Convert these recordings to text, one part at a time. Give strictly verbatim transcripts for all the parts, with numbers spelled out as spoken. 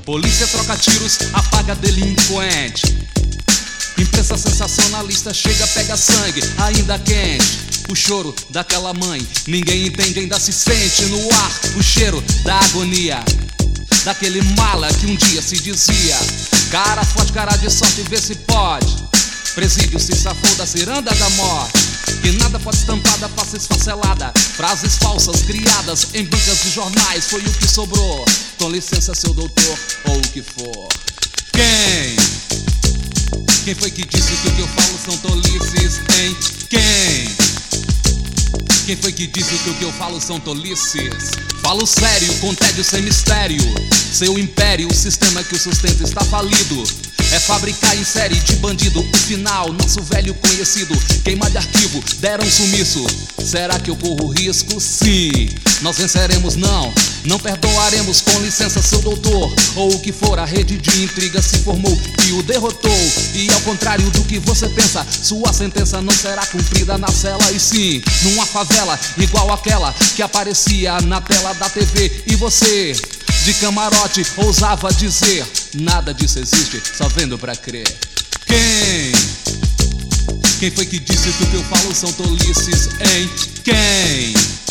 Polícia troca tiros, apaga delinquente. Imprensa sensacionalista chega, pega sangue, ainda quente. O choro daquela mãe, ninguém entende, ainda se sente no ar o cheiro da agonia. Daquele mala que um dia se dizia: cara forte, cara de sorte, vê se pode. Presídio se safou da ciranda da morte. Que nada pode estampada, passa esfacelada. Frases falsas criadas em bancas de jornais, foi o que sobrou. Com licença, seu doutor, ou o que for. Quem? Quem foi que disse que o que eu falo são tolices, hein? Quem? Quem foi que disse que o que eu falo são tolices? Falo sério, com tédio sem mistério. Seu império, o sistema que o sustenta está falido. É fabricar em série de bandido o final, nosso velho conhecido. Queima de arquivo, deram sumiço. Será que eu corro risco? Sim. Nós venceremos, não. Não perdoaremos, com licença, seu doutor. Ou o que for, a rede de intriga se formou e o derrotou. E ao contrário do que você pensa, sua sentença não será cumprida na cela, e sim numa favela igual àquela que aparecia na tela da T V. E você, de camarote, ousava dizer: nada disso existe, só vendo pra crer. Quem? Quem foi que disse que o que eu falo são tolices, hein? Quem?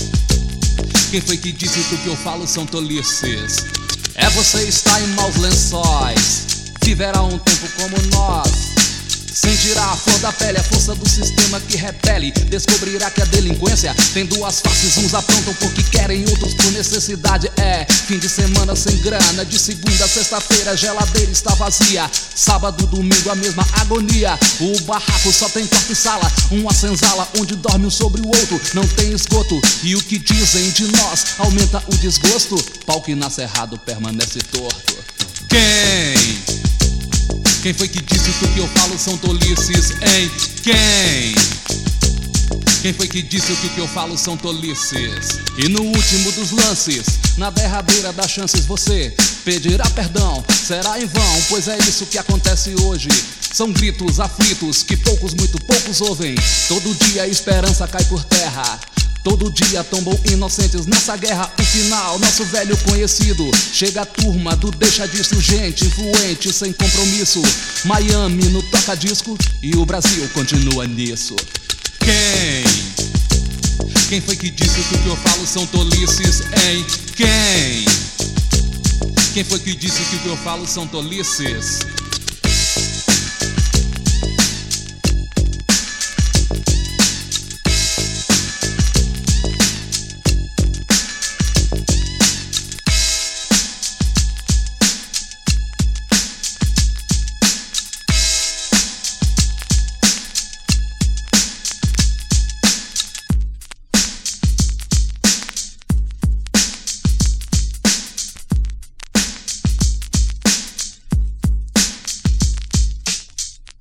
Quem foi que disse que o que eu falo são tolices? É você está em maus lençóis. Viverá um tempo como nós. Sentirá a flor da pele, a força do sistema que repele. Descobrirá que a delinquência tem duas faces. Uns aprontam porque querem, outros por necessidade. É fim de semana sem grana, de segunda a sexta-feira a geladeira está vazia. Sábado, domingo a mesma agonia. O barraco só tem quarto e sala, uma senzala onde dorme um sobre o outro. Não tem esgoto e o que dizem de nós aumenta o desgosto. Pau que nasce errado permanece torto. Quem? Quem foi que disse que o que eu falo são tolices, hein? Quem? Quem foi que disse que o que eu falo são tolices? E no último dos lances, na derradeira das chances, você pedirá perdão, será em vão, pois é isso que acontece hoje. São gritos aflitos que poucos, muito poucos ouvem. Todo dia a esperança cai por terra. Todo dia tombam inocentes nessa guerra. O final, nosso velho conhecido. Chega a turma do deixa disso, gente influente, sem compromisso. Miami no toca-disco e o Brasil continua nisso. Quem? Quem foi que disse que o que eu falo são tolices, hein? Quem? Quem foi que disse que o que eu falo são tolices?